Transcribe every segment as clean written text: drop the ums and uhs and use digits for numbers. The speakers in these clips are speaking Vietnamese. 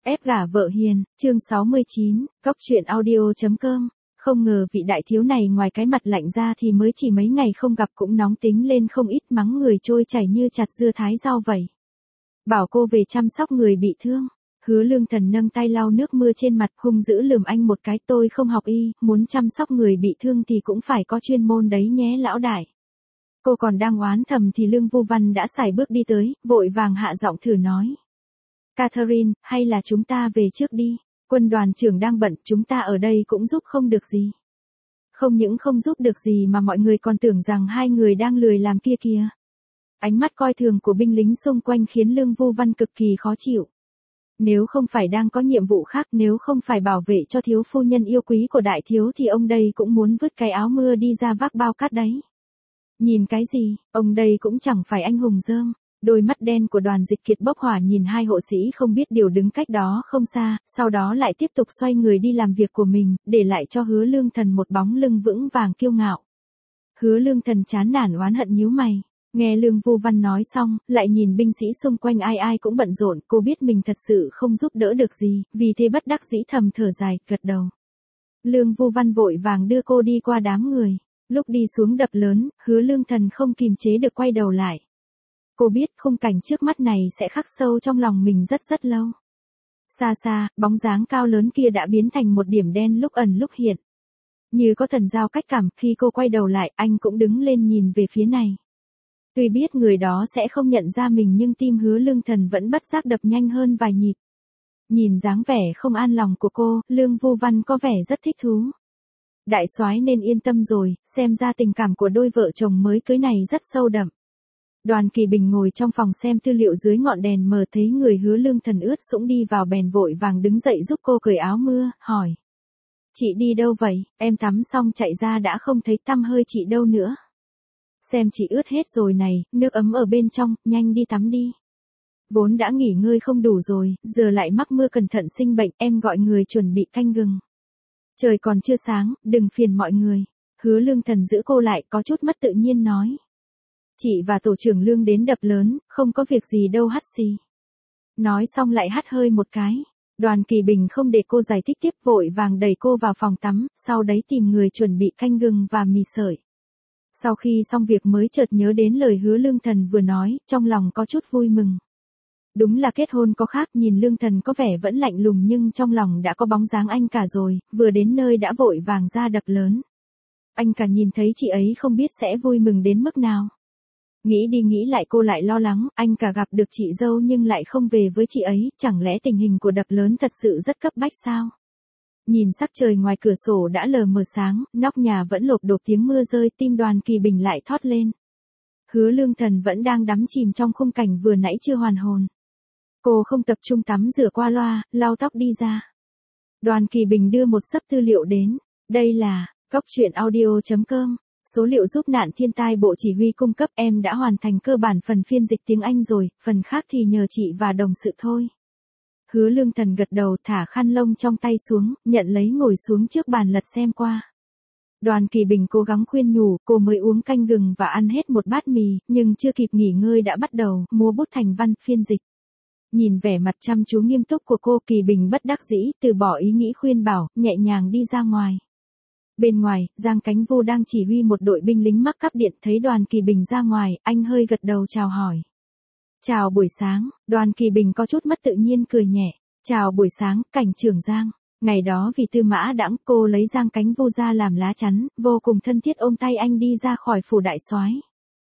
Ép gả vợ hiền, chương 69, Cóc truyện audio.com. Không ngờ vị đại thiếu này ngoài cái mặt lạnh ra thì mới chỉ mấy ngày không gặp cũng nóng tính lên không ít, mắng người trôi chảy như chặt dưa thái rau vậy. Bảo cô về chăm sóc người bị thương. Hứa Lương Thần nâng tay lau nước mưa trên mặt, hung dữ lườm anh một cái. Tôi không học y, muốn chăm sóc người bị thương thì cũng phải có chuyên môn đấy nhé lão đại. Cô còn đang oán thầm thì Lương Vu Văn đã sải bước đi tới, vội vàng hạ giọng thử nói. Catherine, hay là chúng ta về trước đi, quân đoàn trưởng đang bận, chúng ta ở đây cũng giúp không được gì. Không những không giúp được gì mà mọi người còn tưởng rằng hai người đang lười làm kia kìa. Ánh mắt coi thường của binh lính xung quanh khiến Lương Vu Văn cực kỳ khó chịu. Nếu không phải đang có nhiệm vụ khác, nếu không phải bảo vệ cho thiếu phu nhân yêu quý của đại thiếu thì ông đây cũng muốn vứt cái áo mưa đi ra vác bao cát đấy. Nhìn cái gì, ông đây cũng chẳng phải anh hùng rơm. Đôi mắt đen của Đoàn Dịch Kiệt bốc hỏa nhìn hai hộ sĩ không biết điều đứng cách đó không xa, sau đó lại tiếp tục xoay người đi làm việc của mình, để lại cho Hứa Lương Thần một bóng lưng vững vàng kiêu ngạo. Hứa Lương Thần chán nản oán hận nhíu mày, nghe Lương Vu Văn nói xong, lại nhìn binh sĩ xung quanh ai ai cũng bận rộn, cô biết mình thật sự không giúp đỡ được gì, vì thế bất đắc dĩ thầm thở dài, gật đầu. Lương Vu Văn vội vàng đưa cô đi qua đám người, lúc đi xuống đập lớn, Hứa Lương Thần không kìm chế được quay đầu lại. Cô biết khung cảnh trước mắt này sẽ khắc sâu trong lòng mình rất rất lâu. Xa xa, bóng dáng cao lớn kia đã biến thành một điểm đen lúc ẩn lúc hiện. Như có thần giao cách cảm, khi cô quay đầu lại, anh cũng đứng lên nhìn về phía này. Tuy biết người đó sẽ không nhận ra mình nhưng tim Hứa Lương Thần vẫn bất giác đập nhanh hơn vài nhịp. Nhìn dáng vẻ không an lòng của cô, Lương Vu Văn có vẻ rất thích thú. Đại soái nên yên tâm rồi, xem ra tình cảm của đôi vợ chồng mới cưới này rất sâu đậm. Đoàn Kỳ Bình ngồi trong phòng xem tư liệu dưới ngọn đèn mờ thấy người Hứa Lương Thần ướt sũng đi vào bèn vội vàng đứng dậy giúp cô cởi áo mưa, hỏi. Chị đi đâu vậy, em tắm xong chạy ra đã không thấy tăm hơi chị đâu nữa. Xem chị ướt hết rồi này, nước ấm ở bên trong, nhanh đi tắm đi. Vốn đã nghỉ ngơi không đủ rồi, giờ lại mắc mưa cẩn thận sinh bệnh, em gọi người chuẩn bị canh gừng. Trời còn chưa sáng, đừng phiền mọi người. Hứa Lương Thần giữ cô lại, có chút mất tự nhiên nói. Chị và tổ trưởng Lương đến đập lớn, không có việc gì đâu hắt xì. Nói xong lại hắt hơi một cái. Đoàn Kỳ Bình không để cô giải thích tiếp, vội vàng đẩy cô vào phòng tắm, sau đấy tìm người chuẩn bị canh gừng và mì sợi. Sau khi xong việc mới chợt nhớ đến lời Hứa Lương Thần vừa nói, trong lòng có chút vui mừng. Đúng là kết hôn có khác, nhìn Lương Thần có vẻ vẫn lạnh lùng nhưng trong lòng đã có bóng dáng anh cả rồi, vừa đến nơi đã vội vàng ra đập lớn. Anh cả nhìn thấy chị ấy không biết sẽ vui mừng đến mức nào. Nghĩ đi nghĩ lại cô lại lo lắng, anh cả gặp được chị dâu nhưng lại không về với chị ấy, chẳng lẽ tình hình của đập lớn thật sự rất cấp bách sao? Nhìn sắc trời ngoài cửa sổ đã lờ mờ sáng, nóc nhà vẫn lộp đột tiếng mưa rơi, tim Đoàn Kỳ Bình lại thót lên. Hứa Lương Thần vẫn đang đắm chìm trong khung cảnh vừa nãy chưa hoàn hồn. Cô không tập trung tắm rửa qua loa, lau tóc đi ra. Đoàn Kỳ Bình đưa một xấp tư liệu đến, đây là, Cóc truyện audio.com. Số liệu giúp nạn thiên tai Bộ Chỉ huy cung cấp, em đã hoàn thành cơ bản phần phiên dịch tiếng Anh rồi, phần khác thì nhờ chị và đồng sự thôi. Hứa Lương Thần gật đầu, thả khăn lông trong tay xuống, nhận lấy ngồi xuống trước bàn lật xem qua. Đoàn Kỳ Bình cố gắng khuyên nhủ, cô mới uống canh gừng và ăn hết một bát mì, nhưng chưa kịp nghỉ ngơi đã bắt đầu múa bút thành văn phiên dịch. Nhìn vẻ mặt chăm chú nghiêm túc của cô, Kỳ Bình bất đắc dĩ, từ bỏ ý nghĩ khuyên bảo, nhẹ nhàng đi ra ngoài. Bên ngoài, Giang Cánh Vô đang chỉ huy một đội binh lính mắc cắp điện, thấy Đoàn Kỳ Bình ra ngoài, anh hơi gật đầu chào hỏi. Chào buổi sáng, Đoàn Kỳ Bình có chút mất tự nhiên cười nhẹ. Chào buổi sáng, cảnh trưởng Giang. Ngày đó vì Tư Mã Đãng, cô lấy Giang Cánh Vô ra làm lá chắn, vô cùng thân thiết ôm tay anh đi ra khỏi phủ đại soái.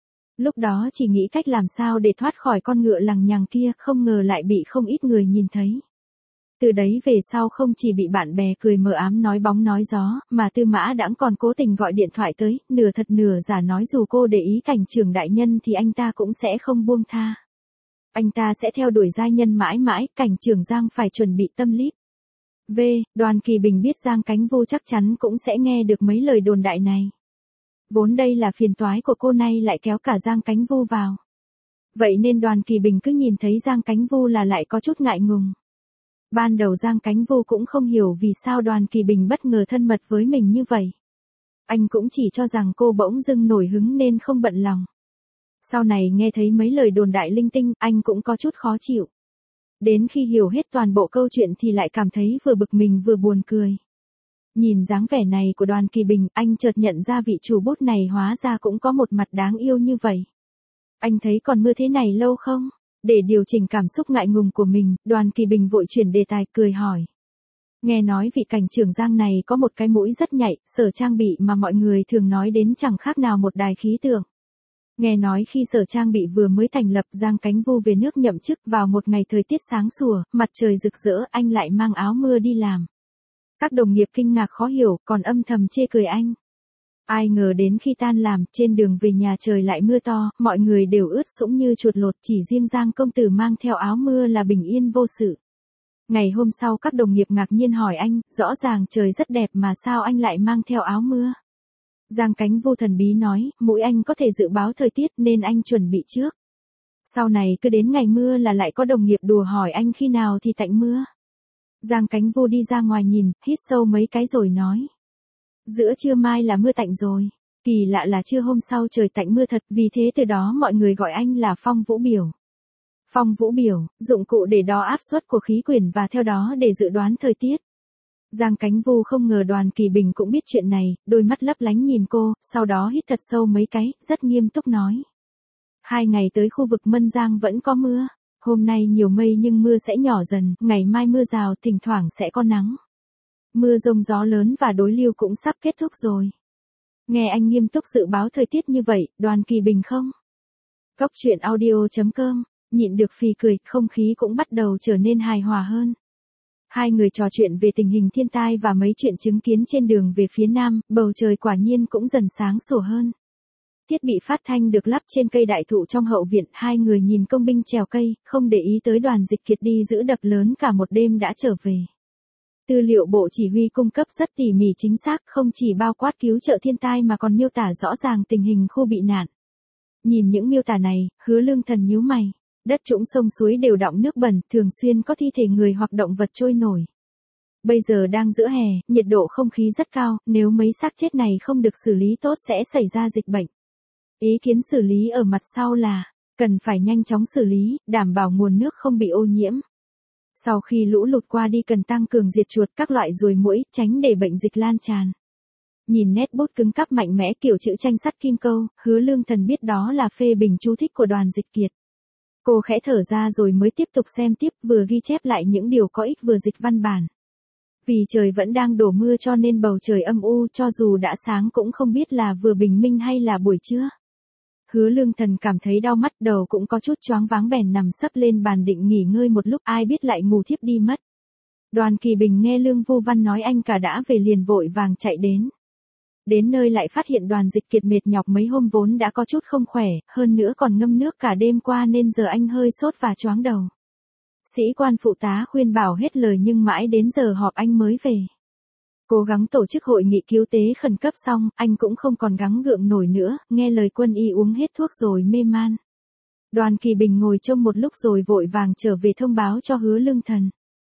Lúc đó chỉ nghĩ cách làm sao để thoát khỏi con ngựa lằng nhằng kia, không ngờ lại bị không ít người nhìn thấy. Từ đấy về sau không chỉ bị bạn bè cười mờ ám nói bóng nói gió, mà Tư Mã Đãng còn cố tình gọi điện thoại tới, nửa thật nửa giả nói dù cô để ý cảnh trưởng đại nhân thì anh ta cũng sẽ không buông tha. Anh ta sẽ theo đuổi giai nhân mãi mãi, cảnh trưởng Giang phải chuẩn bị tâm líp. Đoàn Kỳ Bình biết Giang Cánh Vô chắc chắn cũng sẽ nghe được mấy lời đồn đại này. Vốn đây là phiền toái của cô, nay lại kéo cả Giang Cánh Vô vào. Vậy nên Đoàn Kỳ Bình cứ nhìn thấy Giang Cánh Vô là lại có chút ngại ngùng. Ban đầu Giang Cánh Vô cũng không hiểu vì sao Đoàn Kỳ Bình bất ngờ thân mật với mình như vậy. Anh cũng chỉ cho rằng cô bỗng dưng nổi hứng nên không bận lòng. Sau này nghe thấy mấy lời đồn đại linh tinh, anh cũng có chút khó chịu. Đến khi hiểu hết toàn bộ câu chuyện thì lại cảm thấy vừa bực mình vừa buồn cười. Nhìn dáng vẻ này của Đoàn Kỳ Bình, anh chợt nhận ra vị chủ bút này hóa ra cũng có một mặt đáng yêu như vậy. Anh thấy còn mưa thế này lâu không? Để điều chỉnh cảm xúc ngại ngùng của mình, Đoàn Kỳ Bình vội chuyển đề tài cười hỏi. Nghe nói vị cảnh trưởng Giang này có một cái mũi rất nhạy, sở trang bị mà mọi người thường nói đến chẳng khác nào một đài khí tượng. Nghe nói khi sở trang bị vừa mới thành lập, Giang Cánh Vu về nước nhậm chức vào một ngày thời tiết sáng sủa, mặt trời rực rỡ, anh lại mang áo mưa đi làm. Các đồng nghiệp kinh ngạc khó hiểu, còn âm thầm chê cười anh. Ai ngờ đến khi tan làm, trên đường về nhà trời lại mưa to, mọi người đều ướt sũng như chuột lột, chỉ riêng Giang công tử mang theo áo mưa là bình yên vô sự. Ngày hôm sau các đồng nghiệp ngạc nhiên hỏi anh, rõ ràng trời rất đẹp mà sao anh lại mang theo áo mưa? Giang Cánh Vu thần bí nói, mũi anh có thể dự báo thời tiết nên anh chuẩn bị trước. Sau này cứ đến ngày mưa là lại có đồng nghiệp đùa hỏi anh khi nào thì tạnh mưa. Giang Cánh Vu đi ra ngoài nhìn, hít sâu mấy cái rồi nói. Giữa trưa mai là mưa tạnh rồi. Kỳ lạ là trưa hôm sau trời tạnh mưa thật, vì thế từ đó mọi người gọi anh là Phong Vũ Biểu. Phong Vũ Biểu, dụng cụ để đo áp suất của khí quyển và theo đó để dự đoán thời tiết. Giang Cánh Vu không ngờ Đoàn Kỳ Bình cũng biết chuyện này, đôi mắt lấp lánh nhìn cô, sau đó hít thật sâu mấy cái, rất nghiêm túc nói. 2 ngày tới khu vực Mân Giang vẫn có mưa. Hôm nay nhiều mây nhưng mưa sẽ nhỏ dần, ngày mai mưa rào, thỉnh thoảng sẽ có nắng. Mưa rông gió lớn và đối lưu cũng sắp kết thúc rồi. Nghe anh nghiêm túc dự báo thời tiết như vậy, Đoàn Kỳ Bình không? Cốc truyện audio.com, nhịn được phì cười, không khí cũng bắt đầu trở nên hài hòa hơn. Hai người trò chuyện về tình hình thiên tai và mấy chuyện chứng kiến trên đường về phía nam, bầu trời quả nhiên cũng dần sáng sủa hơn. Thiết bị phát thanh được lắp trên cây đại thụ trong hậu viện, hai người nhìn công binh trèo cây, không để ý tới Đoàn Dịch Kiệt đi giữ đập lớn cả một đêm đã trở về. Tư liệu bộ chỉ huy cung cấp rất tỉ mỉ chính xác, không chỉ bao quát cứu trợ thiên tai mà còn miêu tả rõ ràng tình hình khu bị nạn. Nhìn những miêu tả này, Hứa Lương Thần nhíu mày. Đất trũng sông suối đều đọng nước bẩn, thường xuyên có thi thể người hoặc động vật trôi nổi. Bây giờ đang giữa hè, nhiệt độ không khí rất cao, nếu mấy xác chết này không được xử lý tốt sẽ xảy ra dịch bệnh. Ý kiến xử lý ở mặt sau là, cần phải nhanh chóng xử lý, đảm bảo nguồn nước không bị ô nhiễm. Sau khi lũ lụt qua đi cần tăng cường diệt chuột các loại ruồi muỗi, tránh để bệnh dịch lan tràn. Nhìn nét bút cứng cáp mạnh mẽ kiểu chữ tranh sắt kim câu, Hứa Lương Thần biết đó là phê bình chú thích của Đoàn Dịch Kiệt. Cô khẽ thở ra rồi mới tiếp tục xem tiếp, vừa ghi chép lại những điều có ích vừa dịch văn bản. Vì trời vẫn đang đổ mưa cho nên bầu trời âm u, cho dù đã sáng cũng không biết là vừa bình minh hay là buổi trưa. Hứa Lương Thần cảm thấy đau mắt, đầu cũng có chút choáng váng, bèn nằm sấp lên bàn định nghỉ ngơi một lúc, ai biết lại ngủ thiếp đi mất. Đoàn Kỳ Bình nghe Lương Vu Văn nói anh cả đã về liền vội vàng chạy đến. Đến nơi lại phát hiện Đoàn Dịch Kiệt mệt nhọc mấy hôm vốn đã có chút không khỏe, hơn nữa còn ngâm nước cả đêm qua nên giờ anh hơi sốt và choáng đầu. Sĩ quan phụ tá khuyên bảo hết lời nhưng mãi đến giờ họp anh mới về. Cố gắng tổ chức hội nghị cứu tế khẩn cấp xong, anh cũng không còn gắng gượng nổi nữa, nghe lời quân y uống hết thuốc rồi mê man. Đoàn Kỳ Bình ngồi trông một lúc rồi vội vàng trở về thông báo cho Hứa Lương Thần.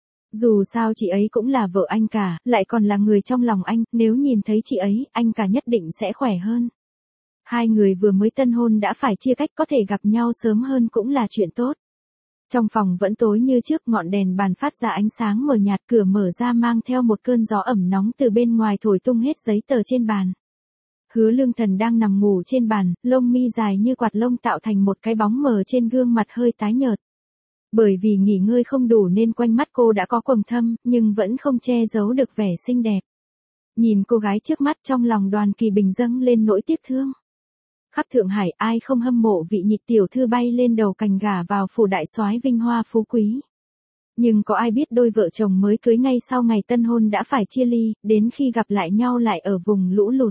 Dù sao chị ấy cũng là vợ anh cả, lại còn là người trong lòng anh, nếu nhìn thấy chị ấy, anh cả nhất định sẽ khỏe hơn. Hai người vừa mới tân hôn đã phải chia cách, có thể gặp nhau sớm hơn cũng là chuyện tốt. Trong phòng vẫn tối như trước, ngọn đèn bàn phát ra ánh sáng mờ nhạt, cửa mở ra mang theo một cơn gió ẩm nóng từ bên ngoài thổi tung hết giấy tờ trên bàn. Hứa Lương Thần đang nằm ngủ trên bàn, lông mi dài như quạt lông tạo thành một cái bóng mờ trên gương mặt hơi tái nhợt. Bởi vì nghỉ ngơi không đủ nên quanh mắt cô đã có quầng thâm, nhưng vẫn không che giấu được vẻ xinh đẹp. Nhìn cô gái trước mắt trong lòng Đoàn Kỳ Bình dâng lên nỗi tiếc thương. Khắp Thượng Hải ai không hâm mộ vị nhị tiểu thư bay lên đầu cành gả vào phủ đại soái vinh hoa phú quý. Nhưng có ai biết đôi vợ chồng mới cưới ngay sau ngày tân hôn đã phải chia ly, đến khi gặp lại nhau lại ở vùng lũ lụt.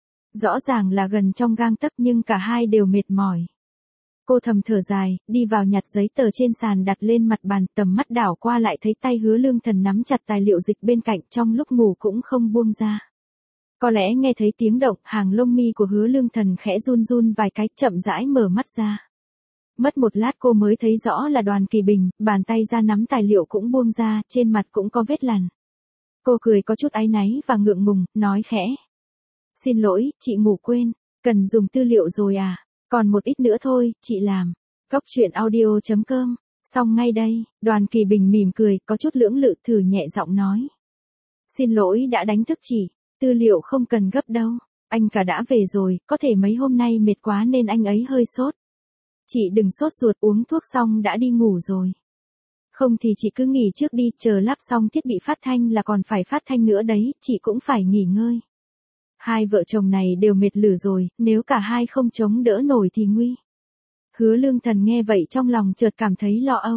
Rõ ràng là gần trong gang tấc nhưng cả hai đều mệt mỏi. Cô thầm thở dài, đi vào nhặt giấy tờ trên sàn đặt lên mặt bàn, tầm mắt đảo qua lại thấy tay Hứa Lương Thần nắm chặt tài liệu dịch bên cạnh, trong lúc ngủ cũng không buông ra. Có lẽ nghe thấy tiếng động, hàng lông mi của Hứa Lương Thần khẽ run run vài cái, chậm rãi mở mắt ra. Mất một lát cô mới thấy rõ là Đoàn Kỳ Bình, bàn tay ra nắm tài liệu cũng buông ra, trên mặt cũng có vết lằn. Cô cười có chút áy náy và ngượng ngùng, nói khẽ. Xin lỗi, chị ngủ quên, cần dùng tư liệu rồi à? Còn một ít nữa thôi, chị làm. Cốc truyện audio.com Xong ngay đây, Đoàn Kỳ Bình mỉm cười, có chút lưỡng lự thử nhẹ giọng nói. Xin lỗi đã đánh thức chị, tư liệu không cần gấp đâu, anh cả đã về rồi, có thể mấy hôm nay mệt quá nên anh ấy hơi sốt. Chị đừng sốt ruột, uống thuốc xong đã đi ngủ rồi. Không thì chị cứ nghỉ trước đi, chờ lắp xong thiết bị phát thanh là còn phải phát thanh nữa đấy, chị cũng phải nghỉ ngơi. Hai vợ chồng này đều mệt lử rồi, nếu cả hai không chống đỡ nổi thì nguy. Hứa Lương Thần nghe vậy trong lòng chợt cảm thấy lo âu.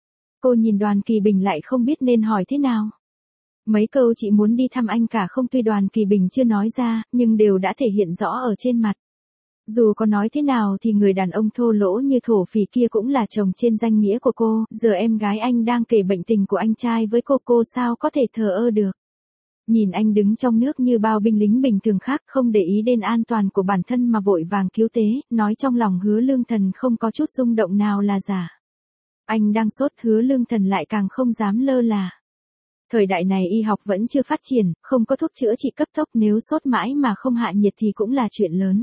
Cô nhìn Đoàn Kỳ Bình lại không biết nên hỏi thế nào. Mấy câu chị muốn đi thăm anh cả không tuy Đoàn Kỳ Bình chưa nói ra, nhưng đều đã thể hiện rõ ở trên mặt. Dù có nói thế nào thì người đàn ông thô lỗ như thổ phỉ kia cũng là chồng trên danh nghĩa của cô, giờ em gái anh đang kể bệnh tình của anh trai với cô sao có thể thờ ơ được. Nhìn anh đứng trong nước như bao binh lính bình thường khác, không để ý đến an toàn của bản thân mà vội vàng cứu tế, nói trong lòng Hứa Lương Thần không có chút rung động nào là giả. Anh đang sốt, Hứa Lương Thần lại càng không dám lơ là. Thời đại này y học vẫn chưa phát triển, không có thuốc chữa trị cấp tốc, nếu sốt mãi mà không hạ nhiệt thì cũng là chuyện lớn.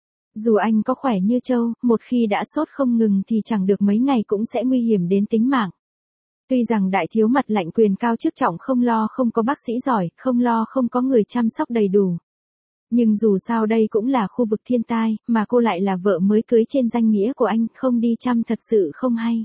Dù anh có khỏe như trâu, một khi đã sốt không ngừng thì chẳng được mấy ngày cũng sẽ nguy hiểm đến tính mạng. Tuy rằng đại thiếu mặt lạnh quyền cao chức trọng không lo không có bác sĩ giỏi, không lo không có người chăm sóc đầy đủ. Nhưng dù sao đây cũng là khu vực thiên tai, mà cô lại là vợ mới cưới trên danh nghĩa của anh, không đi chăm thật sự không hay.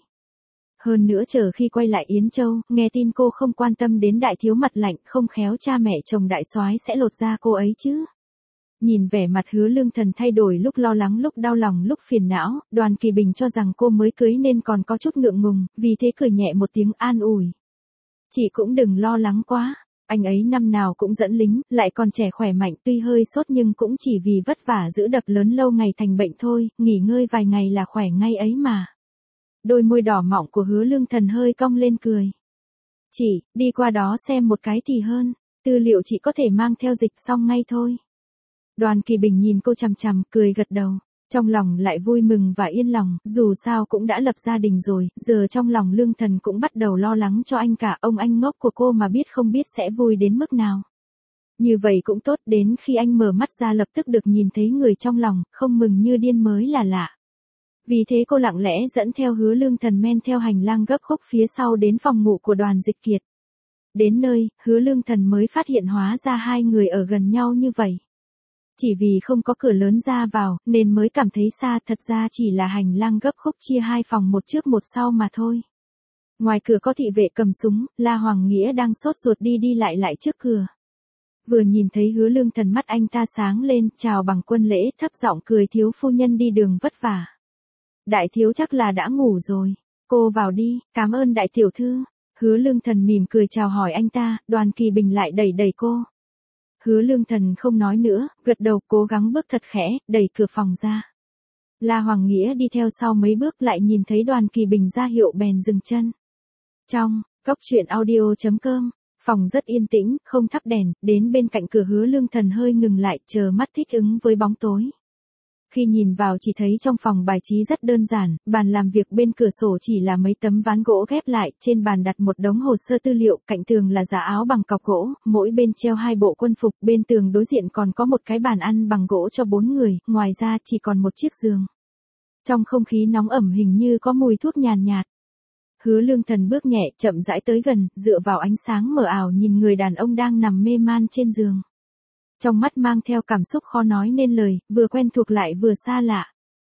Hơn nữa chờ khi quay lại Yến Châu, nghe tin cô không quan tâm đến đại thiếu mặt lạnh, không khéo cha mẹ chồng đại soái sẽ lột da cô ấy chứ. Nhìn vẻ mặt Hứa Lương Thần thay đổi lúc lo lắng lúc đau lòng lúc phiền não, Đoàn Kỳ Bình cho rằng cô mới cưới nên còn có chút ngượng ngùng, vì thế cười nhẹ một tiếng an ủi. Chị cũng đừng lo lắng quá, anh ấy năm nào cũng dẫn lính, lại còn trẻ khỏe mạnh, tuy hơi sốt nhưng cũng chỉ vì vất vả giữ đập lớn lâu ngày thành bệnh thôi, nghỉ ngơi vài ngày là khỏe ngay ấy mà. Đôi môi đỏ mọng của Hứa Lương Thần hơi cong lên cười. Chị, đi qua đó xem một cái thì hơn, tư liệu chị có thể mang theo dịch xong ngay thôi. Đoàn Kỳ Bình nhìn cô chằm chằm, cười gật đầu. Trong lòng lại vui mừng và yên lòng, dù sao cũng đã lập gia đình rồi, giờ trong lòng Lương Thần cũng bắt đầu lo lắng cho anh cả, ông anh ngốc của cô mà biết không biết sẽ vui đến mức nào. Như vậy cũng tốt, đến khi anh mở mắt ra lập tức được nhìn thấy người trong lòng, không mừng như điên mới là lạ. Vì thế cô lặng lẽ dẫn theo Hứa Lương Thần men theo hành lang gấp khúc phía sau đến phòng ngủ của Đoàn Dịch Kiệt. Đến nơi, Hứa Lương Thần mới phát hiện hóa ra hai người ở gần nhau như vậy. Chỉ vì không có cửa lớn ra vào, nên mới cảm thấy xa, thật ra chỉ là hành lang gấp khúc chia hai phòng một trước một sau mà thôi. Ngoài cửa có thị vệ cầm súng, La Hoàng Nghĩa đang sốt ruột đi đi lại trước cửa. Vừa nhìn thấy Hứa Lương Thần mắt anh ta sáng lên, chào bằng quân lễ, thấp giọng cười, thiếu phu nhân đi đường vất vả. Đại thiếu chắc là đã ngủ rồi, cô vào đi, cảm ơn đại tiểu thư. Hứa Lương Thần mỉm cười chào hỏi anh ta, Đoàn Kỳ Bình lại đẩy cô. Hứa Lương Thần không nói nữa, gật đầu cố gắng bước thật khẽ, đẩy cửa phòng ra. La Hoàng Nghĩa đi theo sau mấy bước lại nhìn thấy Đoàn Kỳ Bình ra hiệu bèn dừng chân. Trong, góc truyện audio.com, phòng rất yên tĩnh, không thắp đèn, đến bên cạnh cửa Hứa Lương Thần hơi ngừng lại, chờ mắt thích ứng với bóng tối. Khi nhìn vào chỉ thấy trong phòng bài trí rất đơn giản, bàn làm việc bên cửa sổ chỉ là mấy tấm ván gỗ ghép lại, trên bàn đặt một đống hồ sơ tư liệu, cạnh tường là giá áo bằng cọc gỗ, mỗi bên treo hai bộ quân phục, bên tường đối diện còn có một cái bàn ăn bằng gỗ cho 4 người, ngoài ra chỉ còn một chiếc giường. Trong không khí nóng ẩm hình như có mùi thuốc nhàn nhạt. Hứa Lương Thần bước nhẹ, chậm rãi tới gần, dựa vào ánh sáng mờ ảo nhìn người đàn ông đang nằm mê man trên giường. Trong mắt mang theo cảm xúc khó nói nên lời, vừa quen thuộc lại vừa xa lạ.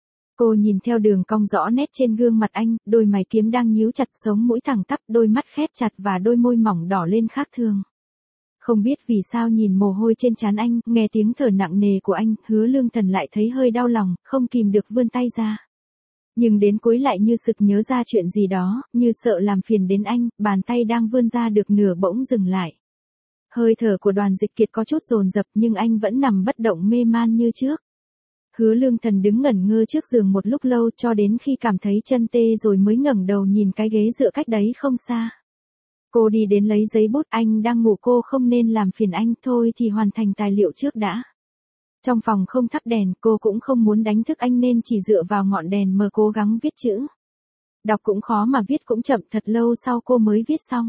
Cô nhìn theo đường cong rõ nét trên gương mặt anh, đôi mày kiếm đang nhíu chặt, sống mũi thẳng tắp, đôi mắt khép chặt và đôi môi mỏng đỏ lên khác thường. Không biết vì sao nhìn mồ hôi trên trán anh, nghe tiếng thở nặng nề của anh, Hứa Lương Thần lại thấy hơi đau lòng, không kìm được vươn tay ra. Nhưng đến cuối lại như sực nhớ ra chuyện gì đó, như sợ làm phiền đến anh, bàn tay đang vươn ra được nửa bỗng dừng lại. Hơi thở của Đoàn Dịch Kiệt có chút dồn dập nhưng anh vẫn nằm bất động mê man như trước. Hứa Lương Thần đứng ngẩn ngơ trước giường một lúc lâu cho đến khi cảm thấy chân tê rồi mới ngẩng đầu nhìn cái ghế dựa cách đấy không xa. Cô đi đến lấy giấy bút, anh đang ngủ cô không nên làm phiền anh, thôi thì hoàn thành tài liệu trước đã. Trong phòng không thắp đèn, cô cũng không muốn đánh thức anh nên chỉ dựa vào ngọn đèn mờ cố gắng viết chữ. Đọc cũng khó mà viết cũng chậm, thật lâu sau cô mới viết xong.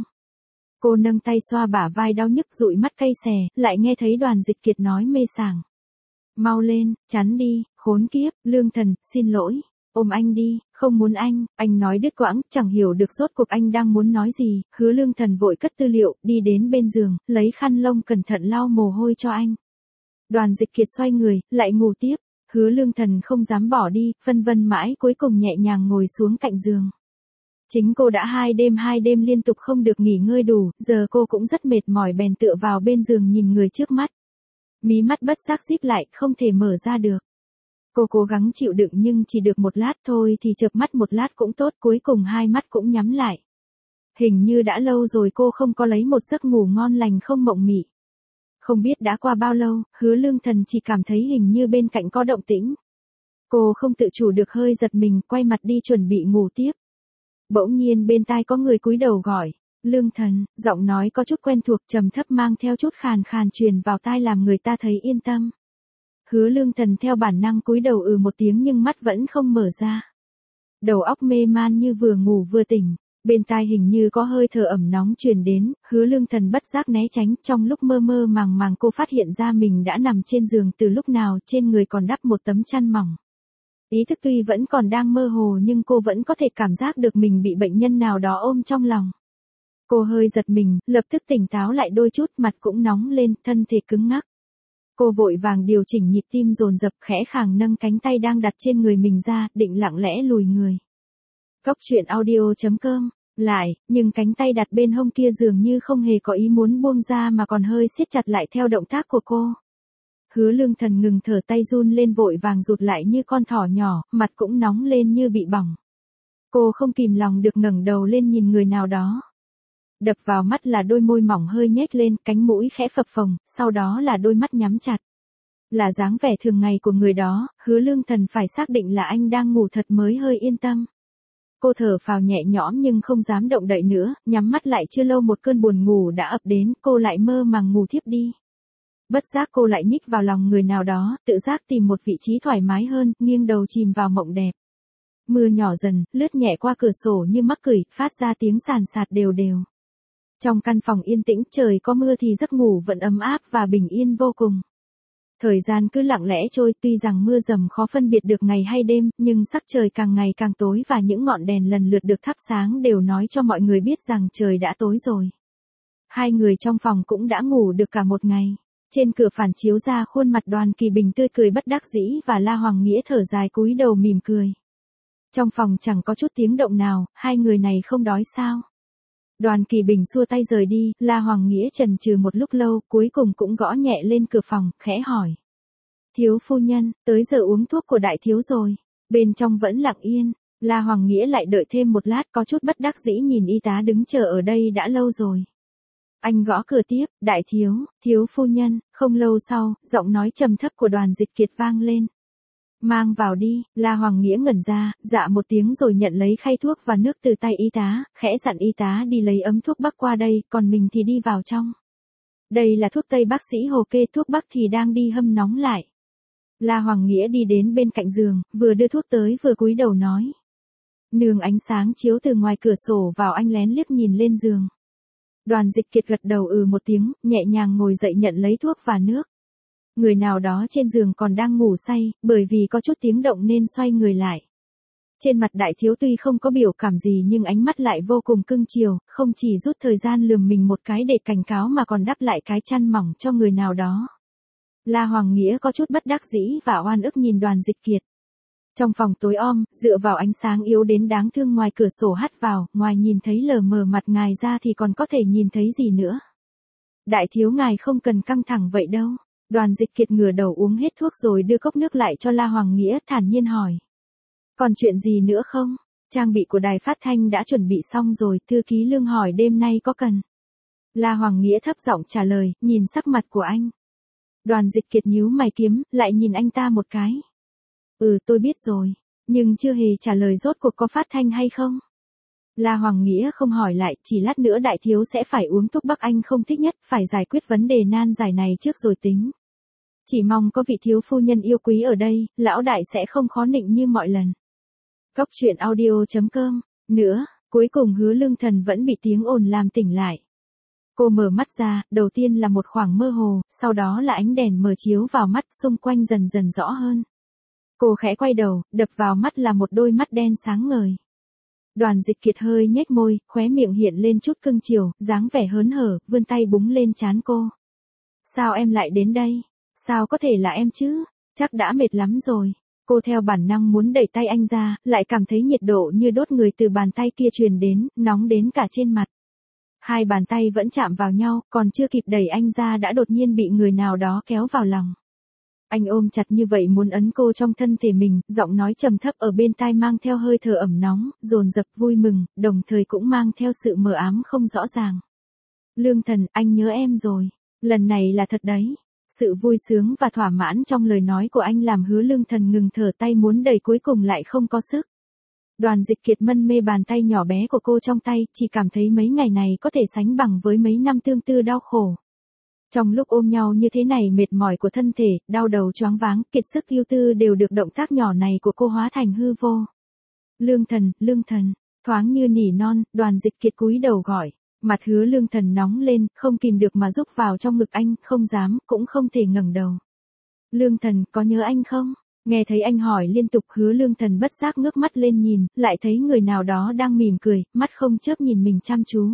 Cô nâng tay xoa bả vai đau nhức dụi mắt cay xè, lại nghe thấy Đoàn Dịch Kiệt nói mê sảng. Mau lên, chắn đi, khốn kiếp, Lương Thần, xin lỗi. Ôm anh đi, không muốn anh nói đứt quãng, chẳng hiểu được rốt cuộc anh đang muốn nói gì, Hứa Lương Thần vội cất tư liệu, đi đến bên giường, lấy khăn lông cẩn thận lau mồ hôi cho anh. Đoàn Dịch Kiệt xoay người, lại ngủ tiếp, Hứa Lương Thần không dám bỏ đi, phân vân mãi cuối cùng nhẹ nhàng ngồi xuống cạnh giường. Chính cô đã 2 đêm liên tục không được nghỉ ngơi đủ, giờ cô cũng rất mệt mỏi bèn tựa vào bên giường nhìn người trước mắt. Mí mắt bất giác díp lại, không thể mở ra được. Cô cố gắng chịu đựng nhưng chỉ được một lát thôi thì chợp mắt một lát cũng tốt, cuối cùng hai mắt cũng nhắm lại. Hình như đã lâu rồi cô không có lấy một giấc ngủ ngon lành không mộng mị. Không biết đã qua bao lâu, Hứa Lương Thần chỉ cảm thấy hình như bên cạnh có động tĩnh. Cô không tự chủ được hơi giật mình, quay mặt đi chuẩn bị ngủ tiếp. Bỗng nhiên bên tai có người cúi đầu gọi, Lương Thần, giọng nói có chút quen thuộc trầm thấp mang theo chút khàn khàn truyền vào tai làm người ta thấy yên tâm. Hứa Lương Thần theo bản năng cúi đầu một tiếng nhưng mắt vẫn không mở ra. Đầu óc mê man như vừa ngủ vừa tỉnh, bên tai hình như có hơi thở ẩm nóng truyền đến, Hứa Lương Thần bất giác né tránh, trong lúc mơ mơ màng màng cô phát hiện ra mình đã nằm trên giường từ lúc nào, trên người còn đắp một tấm chăn mỏng. Ý thức tuy vẫn còn đang mơ hồ nhưng cô vẫn có thể cảm giác được mình bị bệnh nhân nào đó ôm trong lòng. Cô hơi giật mình, lập tức tỉnh táo lại đôi chút, mặt cũng nóng lên, thân thể cứng ngắc. Cô vội vàng điều chỉnh nhịp tim dồn dập, khẽ khàng nâng cánh tay đang đặt trên người mình ra, định lặng lẽ lùi người. Cốc truyện audio.com lại, nhưng cánh tay đặt bên hông kia dường như không hề có ý muốn buông ra mà còn hơi siết chặt lại theo động tác của cô. Hứa Lương Thần ngừng thở, tay run lên vội vàng rụt lại như con thỏ nhỏ, mặt cũng nóng lên như bị bỏng. Cô không kìm lòng được ngẩng đầu lên nhìn người nào đó. Đập vào mắt là đôi môi mỏng hơi nhếch lên, cánh mũi khẽ phập phồng, sau đó là đôi mắt nhắm chặt. Là dáng vẻ thường ngày của người đó, Hứa Lương Thần phải xác định là anh đang ngủ thật mới hơi yên tâm. Cô thở phào nhẹ nhõm nhưng không dám động đậy nữa, nhắm mắt lại chưa lâu một cơn buồn ngủ đã ập đến, cô lại mơ màng ngủ thiếp đi. Bất giác cô lại nhích vào lòng người nào đó, tự giác tìm một vị trí thoải mái hơn, nghiêng đầu chìm vào mộng đẹp. Mưa nhỏ dần, lướt nhẹ qua cửa sổ như mắc cười, phát ra tiếng sàn sạt đều đều. Trong căn phòng yên tĩnh, trời có mưa thì giấc ngủ vẫn ấm áp và bình yên vô cùng. Thời gian cứ lặng lẽ trôi, tuy rằng mưa dầm khó phân biệt được ngày hay đêm, nhưng sắc trời càng ngày càng tối và những ngọn đèn lần lượt được thắp sáng đều nói cho mọi người biết rằng trời đã tối rồi. Hai người trong phòng cũng đã ngủ được cả một ngày. Trên cửa phản chiếu ra khuôn mặt Đoàn Kỳ Bình tươi cười bất đắc dĩ và La Hoàng Nghĩa thở dài cúi đầu mỉm cười. Trong phòng chẳng có chút tiếng động nào, hai người này không đói sao? Đoàn Kỳ Bình xua tay rời đi, La Hoàng Nghĩa chần chừ một lúc lâu, cuối cùng cũng gõ nhẹ lên cửa phòng, khẽ hỏi. Thiếu phu nhân, tới giờ uống thuốc của đại thiếu rồi. Bên trong vẫn lặng yên, La Hoàng Nghĩa lại đợi thêm một lát có chút bất đắc dĩ nhìn y tá đứng chờ ở đây đã lâu rồi. Anh gõ cửa tiếp, đại thiếu, thiếu phu nhân, không lâu sau, giọng nói trầm thấp của Đoàn Dịch Kiệt vang lên. Mang vào đi, La Hoàng Nghĩa ngẩn ra, dạ một tiếng rồi nhận lấy khay thuốc và nước từ tay y tá, khẽ dặn y tá đi lấy ấm thuốc bắc qua đây, còn mình thì đi vào trong. Đây là thuốc tây bác sĩ Hồ kê, thuốc bắc thì đang đi hâm nóng lại. La Hoàng Nghĩa đi đến bên cạnh giường, vừa đưa thuốc tới vừa cúi đầu nói. Nương ánh sáng chiếu từ ngoài cửa sổ vào, anh lén liếc nhìn lên giường. Đoàn Dịch Kiệt gật đầu một tiếng, nhẹ nhàng ngồi dậy nhận lấy thuốc và nước. Người nào đó trên giường còn đang ngủ say, bởi vì có chút tiếng động nên xoay người lại. Trên mặt đại thiếu tuy không có biểu cảm gì nhưng ánh mắt lại vô cùng cưng chiều, không chỉ rút thời gian lườm mình một cái để cảnh cáo mà còn đắp lại cái chăn mỏng cho người nào đó. La Hoàng Nghĩa có chút bất đắc dĩ và oan ức nhìn Đoàn Dịch Kiệt. Trong phòng tối om, dựa vào ánh sáng yếu đến đáng thương ngoài cửa sổ hắt vào, ngoài nhìn thấy lờ mờ mặt ngài ra thì còn có thể nhìn thấy gì nữa. Đại thiếu ngài không cần căng thẳng vậy đâu. Đoàn Dịch Kiệt ngửa đầu uống hết thuốc rồi đưa cốc nước lại cho La Hoàng Nghĩa, thản nhiên hỏi. Còn chuyện gì nữa không? Trang bị của đài phát thanh đã chuẩn bị xong rồi, thư ký Lương hỏi đêm nay có cần. La Hoàng Nghĩa thấp giọng trả lời, nhìn sắc mặt của anh. Đoàn Dịch Kiệt nhíu mày kiếm, lại nhìn anh ta một cái. Tôi biết rồi, nhưng chưa hề trả lời rốt cuộc có phát thanh hay không. La Hoàng Nghĩa không hỏi lại, chỉ lát nữa đại thiếu sẽ phải uống thuốc bắc anh không thích nhất, phải giải quyết vấn đề nan giải này trước rồi tính. Chỉ mong có vị thiếu phu nhân yêu quý ở đây, lão đại sẽ không khó nịnh như mọi lần. Cốc truyện audio.com nữa, cuối cùng Hứa Lương Thần vẫn bị tiếng ồn làm tỉnh lại. Cô mở mắt ra, đầu tiên là một khoảng mơ hồ, sau đó là ánh đèn mờ chiếu vào mắt, xung quanh dần dần rõ hơn. Cô khẽ quay đầu, đập vào mắt là một đôi mắt đen sáng ngời. Đoàn Dịch Kiệt hơi nhếch môi, khóe miệng hiện lên chút cưng chiều, dáng vẻ hớn hở, vươn tay búng lên trán cô. Sao em lại đến đây? Sao có thể là em chứ? Chắc đã mệt lắm rồi. Cô theo bản năng muốn đẩy tay anh ra, lại cảm thấy nhiệt độ như đốt người từ bàn tay kia truyền đến, nóng đến cả trên mặt. Hai bàn tay vẫn chạm vào nhau, còn chưa kịp đẩy anh ra đã đột nhiên bị người nào đó kéo vào lòng. Anh ôm chặt như vậy muốn ấn cô trong thân thể mình, giọng nói trầm thấp ở bên tai mang theo hơi thở ẩm nóng, dồn dập vui mừng, đồng thời cũng mang theo sự mờ ám không rõ ràng. Lương Thần, anh nhớ em rồi. Lần này là thật đấy. Sự vui sướng và thỏa mãn trong lời nói của anh làm Hứa Lương Thần ngừng thở, tay muốn đẩy cuối cùng lại không có sức. Đoàn Dịch Kiệt mân mê bàn tay nhỏ bé của cô trong tay, chỉ cảm thấy mấy ngày này có thể sánh bằng với mấy năm tương tư đau khổ. Trong lúc ôm nhau như thế này, mệt mỏi của thân thể, đau đầu choáng váng, kiệt sức yêu tư đều được động tác nhỏ này của cô hóa thành hư vô. Lương Thần, thoáng như nỉ non, Đoàn Dịch Kiệt cúi đầu gọi. Mặt Hứa Lương Thần nóng lên, không kìm được mà rúc vào trong ngực anh, không dám, cũng không thể ngẩng đầu. Lương Thần, có nhớ anh không? Nghe thấy anh hỏi liên tục, Hứa Lương Thần bất giác ngước mắt lên nhìn, lại thấy người nào đó đang mỉm cười, mắt không chớp nhìn mình chăm chú.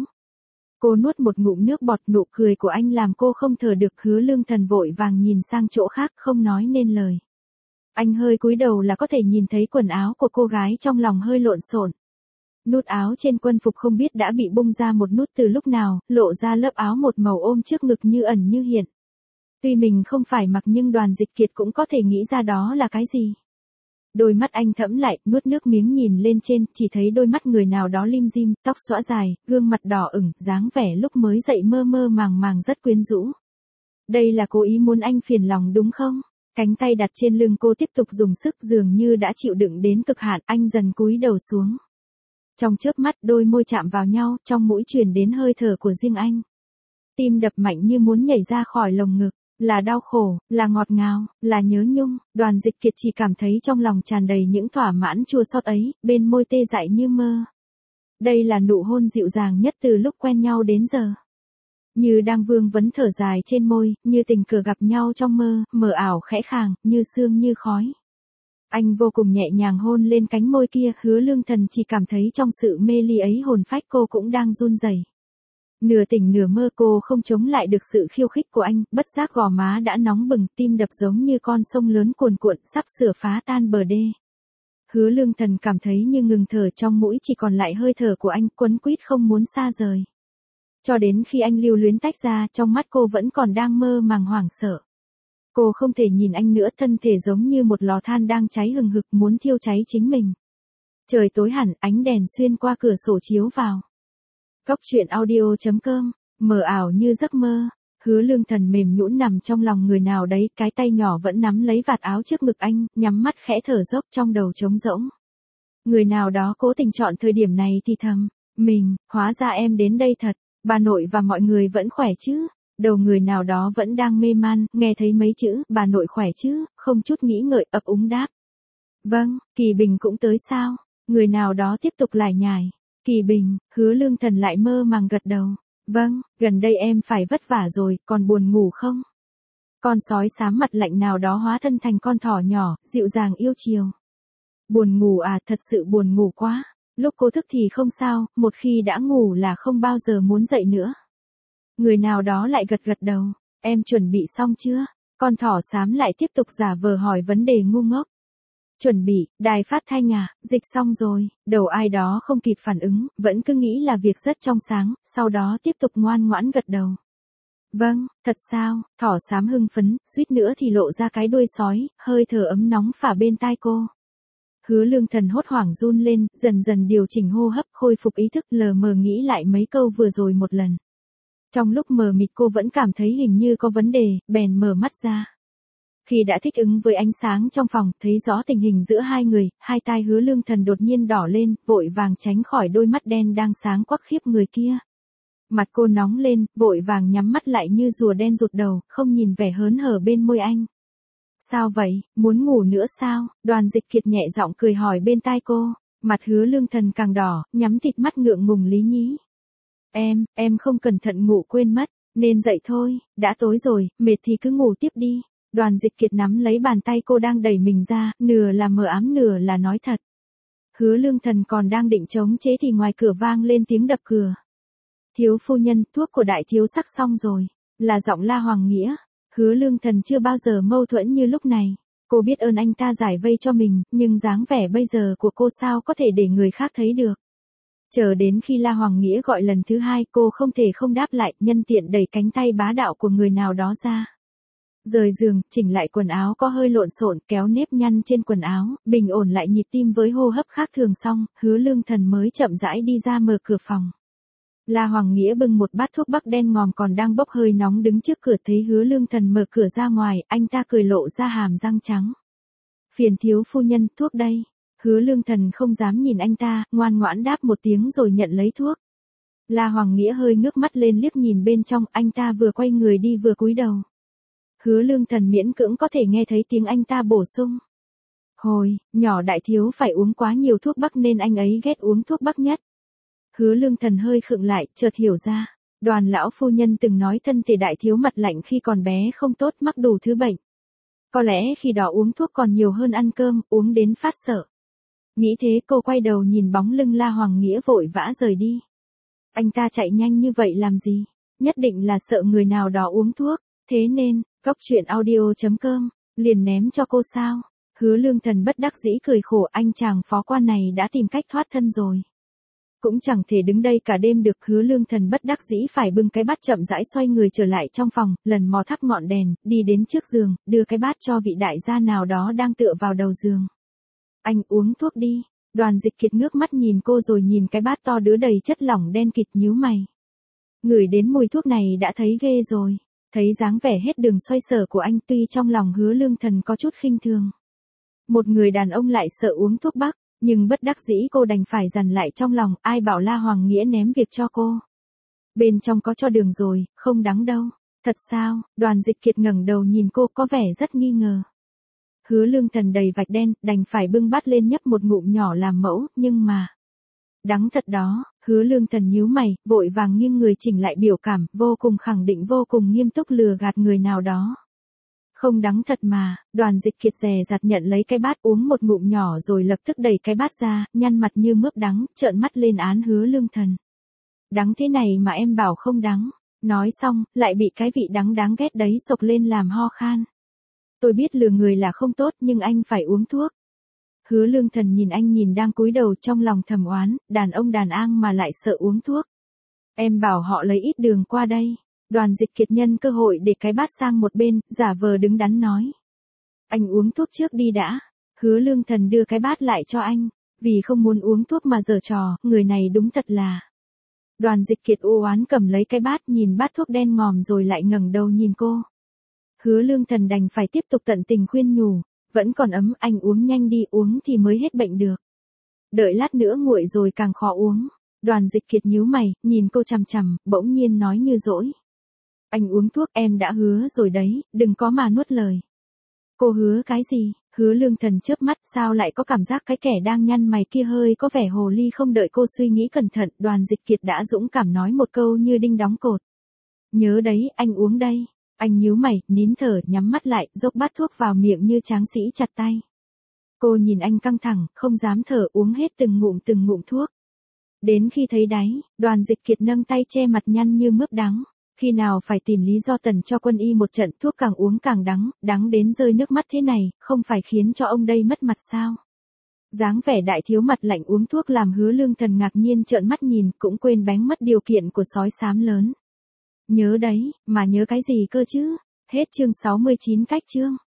Cô nuốt một ngụm nước bọt, nụ cười của anh làm cô không thở được. Hứa Lương Thần vội vàng nhìn sang chỗ khác, không nói nên lời. Anh hơi cúi đầu là có thể nhìn thấy quần áo của cô gái trong lòng hơi lộn xộn. Nút áo trên quân phục không biết đã bị bung ra một nút từ lúc nào, lộ ra lớp áo một màu ôm trước ngực như ẩn như hiện. Tuy mình không phải mặc nhưng Đoàn Dịch Kiệt cũng có thể nghĩ ra đó là cái gì. Đôi mắt anh thẫm lại, nuốt nước miếng nhìn lên trên, chỉ thấy đôi mắt người nào đó lim dim, tóc xõa dài, gương mặt đỏ ửng, dáng vẻ lúc mới dậy mơ mơ màng màng rất quyến rũ. Đây là cố ý muốn anh phiền lòng đúng không? Cánh tay đặt trên lưng cô tiếp tục dùng sức, dường như đã chịu đựng đến cực hạn, anh dần cúi đầu xuống. Trong chớp mắt đôi môi chạm vào nhau, trong mũi truyền đến hơi thở của riêng anh. Tim đập mạnh như muốn nhảy ra khỏi lồng ngực, là đau khổ, là ngọt ngào, là nhớ nhung. Đoàn Dịch Kiệt chỉ cảm thấy trong lòng tràn đầy những thỏa mãn chua xót ấy, bên môi tê dại như mơ. Đây là nụ hôn dịu dàng nhất từ lúc quen nhau đến giờ. Như đang vương vấn thở dài trên môi, như tình cờ gặp nhau trong mơ, mờ ảo khẽ khàng, như sương như khói. Anh vô cùng nhẹ nhàng hôn lên cánh môi kia, Hứa Lương Thần chỉ cảm thấy trong sự mê ly ấy hồn phách cô cũng đang run rẩy. Nửa tỉnh nửa mơ cô không chống lại được sự khiêu khích của anh, bất giác gò má đã nóng bừng, tim đập giống như con sông lớn cuồn cuộn sắp sửa phá tan bờ đê. Hứa Lương Thần cảm thấy như ngừng thở, trong mũi chỉ còn lại hơi thở của anh, quấn quýt không muốn xa rời. Cho đến khi anh lưu luyến tách ra, trong mắt cô vẫn còn đang mơ màng hoảng sợ. Cô không thể nhìn anh nữa, thân thể giống như một lò than đang cháy hừng hực muốn thiêu cháy chính mình. Trời tối hẳn, ánh đèn xuyên qua cửa sổ chiếu vào. Góc truyện audio.com, mờ ảo như giấc mơ. Hứa Lương Thần mềm nhũn nằm trong lòng người nào đấy, cái tay nhỏ vẫn nắm lấy vạt áo trước ngực anh, nhắm mắt khẽ thở dốc, trong đầu trống rỗng. Người nào đó cố tình chọn thời điểm này thì thầm, mình, hóa ra em đến đây thật, bà nội và mọi người vẫn khỏe chứ? Đầu người nào đó vẫn đang mê man, nghe thấy mấy chữ, bà nội khỏe chứ, không chút nghĩ ngợi, ấp úng đáp. Vâng, Kỳ Bình cũng tới sao? Người nào đó tiếp tục lải nhải. Kỳ Bình, Hứa Lương Thần lại mơ màng gật đầu. Vâng, gần đây em phải vất vả rồi, còn buồn ngủ không? Con sói xám mặt lạnh nào đó hóa thân thành con thỏ nhỏ, dịu dàng yêu chiều. Buồn ngủ à, thật sự buồn ngủ quá. Lúc cô thức thì không sao, một khi đã ngủ là không bao giờ muốn dậy nữa. Người nào đó lại gật gật đầu. Em chuẩn bị xong chưa? Con thỏ xám lại tiếp tục giả vờ hỏi vấn đề ngu ngốc. Chuẩn bị, đài phát thanh à, dịch xong rồi. Đầu ai đó không kịp phản ứng, vẫn cứ nghĩ là việc rất trong sáng, sau đó tiếp tục ngoan ngoãn gật đầu. Vâng, thật sao? Thỏ xám hưng phấn, suýt nữa thì lộ ra cái đuôi sói, hơi thở ấm nóng phả bên tai cô. Hứa Lương Thần hốt hoảng run lên, dần dần điều chỉnh hô hấp, khôi phục ý thức, lờ mờ nghĩ lại mấy câu vừa rồi một lần. Trong lúc mờ mịt cô vẫn cảm thấy hình như có vấn đề, bèn mở mắt ra. Khi đã thích ứng với ánh sáng trong phòng, thấy rõ tình hình giữa hai người, hai tai Hứa Lương Thần đột nhiên đỏ lên, vội vàng tránh khỏi đôi mắt đen đang sáng quắc khiếp người kia. Mặt cô nóng lên, vội vàng nhắm mắt lại như rùa đen rụt đầu, không nhìn vẻ hớn hở bên môi anh. Sao vậy, muốn ngủ nữa sao? Đoàn Dịch Kiệt nhẹ giọng cười hỏi bên tai cô. Mặt Hứa Lương Thần càng đỏ, nhắm thịt mắt ngượng ngùng lý nhí. Em không cẩn thận ngủ quên mất, nên dậy thôi, đã tối rồi, mệt thì cứ ngủ tiếp đi. Đoàn Dịch Kiệt nắm lấy bàn tay cô đang đẩy mình ra, nửa là mờ ám nửa là nói thật. Hứa Lương Thần còn đang định chống chế thì ngoài cửa vang lên tiếng đập cửa. Thiếu phu nhân, thuốc của đại thiếu sắc xong rồi. Là giọng La Hoàng Nghĩa. Hứa Lương Thần chưa bao giờ mâu thuẫn như lúc này. Cô biết ơn anh ta giải vây cho mình, nhưng dáng vẻ bây giờ của cô sao có thể để người khác thấy được. Chờ đến khi La Hoàng Nghĩa gọi lần thứ hai, cô không thể không đáp lại, nhân tiện đẩy cánh tay bá đạo của người nào đó ra. Rời giường, chỉnh lại quần áo có hơi lộn xộn, kéo nếp nhăn trên quần áo, bình ổn lại nhịp tim với hô hấp khác thường xong, Hứa Lương Thần mới chậm rãi đi ra mở cửa phòng. La Hoàng Nghĩa bưng một bát thuốc bắc đen ngòm còn đang bốc hơi nóng đứng trước cửa, thấy Hứa Lương Thần mở cửa ra ngoài, anh ta cười lộ ra hàm răng trắng. Phiền thiếu phu nhân, thuốc đây. Hứa Lương Thần không dám nhìn anh ta, ngoan ngoãn đáp một tiếng rồi nhận lấy thuốc. La Hoàng Nghĩa hơi ngước mắt lên liếc nhìn bên trong, anh ta vừa quay người đi vừa cúi đầu. Hứa Lương Thần miễn cưỡng có thể nghe thấy tiếng anh ta bổ sung. Hồi, nhỏ đại thiếu phải uống quá nhiều thuốc bắc nên anh ấy ghét uống thuốc bắc nhất. Hứa Lương Thần hơi khựng lại, chợt hiểu ra. Đoàn lão phu nhân từng nói thân thể đại thiếu mặt lạnh khi còn bé không tốt, mắc đủ thứ bệnh. Có lẽ khi đó uống thuốc còn nhiều hơn ăn cơm, uống đến phát sợ. Nghĩ thế cô quay đầu nhìn bóng lưng La Hoàng Nghĩa vội vã rời đi. Anh ta chạy nhanh như vậy làm gì? Nhất định là sợ người nào đó uống thuốc. Thế nên, goctruyện.audio.com, liền ném cho cô sao? Hứa Lương Thần bất đắc dĩ cười khổ, anh chàng phó quan này đã tìm cách thoát thân rồi. Cũng chẳng thể đứng đây cả đêm được. Hứa Lương Thần bất đắc dĩ phải bưng cái bát chậm rãi xoay người trở lại trong phòng, lần mò thắp ngọn đèn, đi đến trước giường, đưa cái bát cho vị đại gia nào đó đang tựa vào đầu giường. Anh uống thuốc đi. Đoàn Dịch Kiệt ngước mắt nhìn cô rồi nhìn cái bát to đứa đầy chất lỏng đen kịt, nhíu mày. Ngửi đến mùi thuốc này đã thấy ghê rồi. Thấy dáng vẻ hết đường xoay sở của anh, tuy trong lòng Hứa Lương Thần có chút khinh thường. Một người đàn ông lại sợ uống thuốc bắc, nhưng bất đắc dĩ cô đành phải dằn lại trong lòng, ai bảo La Hoàng Nghĩa ném việc cho cô. Bên trong có cho đường rồi, không đắng đâu. Thật sao? Đoàn Dịch Kiệt ngẩng đầu nhìn cô có vẻ rất nghi ngờ. Hứa Lương Thần đầy vạch đen, đành phải bưng bát lên nhấp một ngụm nhỏ làm mẫu, nhưng mà... Đắng thật đó. Hứa Lương Thần nhíu mày, vội vàng nghiêng người chỉnh lại biểu cảm, vô cùng khẳng định vô cùng nghiêm túc lừa gạt người nào đó. Không đắng thật mà. Đoàn Dịch Kiệt dè dặt nhận lấy cái bát uống một ngụm nhỏ rồi lập tức đẩy cái bát ra, nhăn mặt như mướp đắng, trợn mắt lên án Hứa Lương Thần. Đắng thế này mà em bảo không đắng. Nói xong, lại bị cái vị đắng đáng ghét đấy sộc lên làm ho khan. Tôi biết lừa người là không tốt nhưng anh phải uống thuốc. Hứa Lương Thần nhìn anh nhìn đang cúi đầu, trong lòng thầm oán, đàn ông đàn an mà lại sợ uống thuốc. Em bảo họ lấy ít đường qua đây. Đoàn Dịch Kiệt nhân cơ hội để cái bát sang một bên, giả vờ đứng đắn nói. Anh uống thuốc trước đi đã. Hứa Lương Thần đưa cái bát lại cho anh. Vì không muốn uống thuốc mà giở trò, người này đúng thật là. Đoàn Dịch Kiệt u oán cầm lấy cái bát, nhìn bát thuốc đen ngòm rồi lại ngẩng đầu nhìn cô. Hứa Lương Thần đành phải tiếp tục tận tình khuyên nhủ. Vẫn còn ấm, anh uống nhanh đi, uống thì mới hết bệnh được. Đợi lát nữa nguội rồi càng khó uống. Đoàn Dịch Kiệt nhíu mày, nhìn cô chằm chằm, bỗng nhiên nói như dỗi. Anh uống thuốc, em đã hứa rồi đấy, đừng có mà nuốt lời. Cô hứa cái gì? Hứa Lương Thần chớp mắt, sao lại có cảm giác cái kẻ đang nhăn mày kia hơi có vẻ hồ ly. Không đợi cô suy nghĩ cẩn thận, Đoàn Dịch Kiệt đã dũng cảm nói một câu như đinh đóng cột. Nhớ đấy, anh uống đây. Anh nhíu mày, nín thở, nhắm mắt lại, dốc bát thuốc vào miệng như tráng sĩ chặt tay. Cô nhìn anh căng thẳng, không dám thở, uống hết từng ngụm thuốc. Đến khi thấy đáy, Đoàn Dịch Kiệt nâng tay che mặt nhăn như mướp đắng. Khi nào phải tìm lý do tần cho quân y một trận, thuốc càng uống càng đắng, đắng đến rơi nước mắt thế này, không phải khiến cho ông đây mất mặt sao? Dáng vẻ đại thiếu mặt lạnh uống thuốc làm Hứa Lương Thần ngạc nhiên trợn mắt nhìn, cũng quên bén mất điều kiện của sói xám lớn. Nhớ đấy, mà nhớ cái gì cơ chứ? Hết chương 69 cách chương.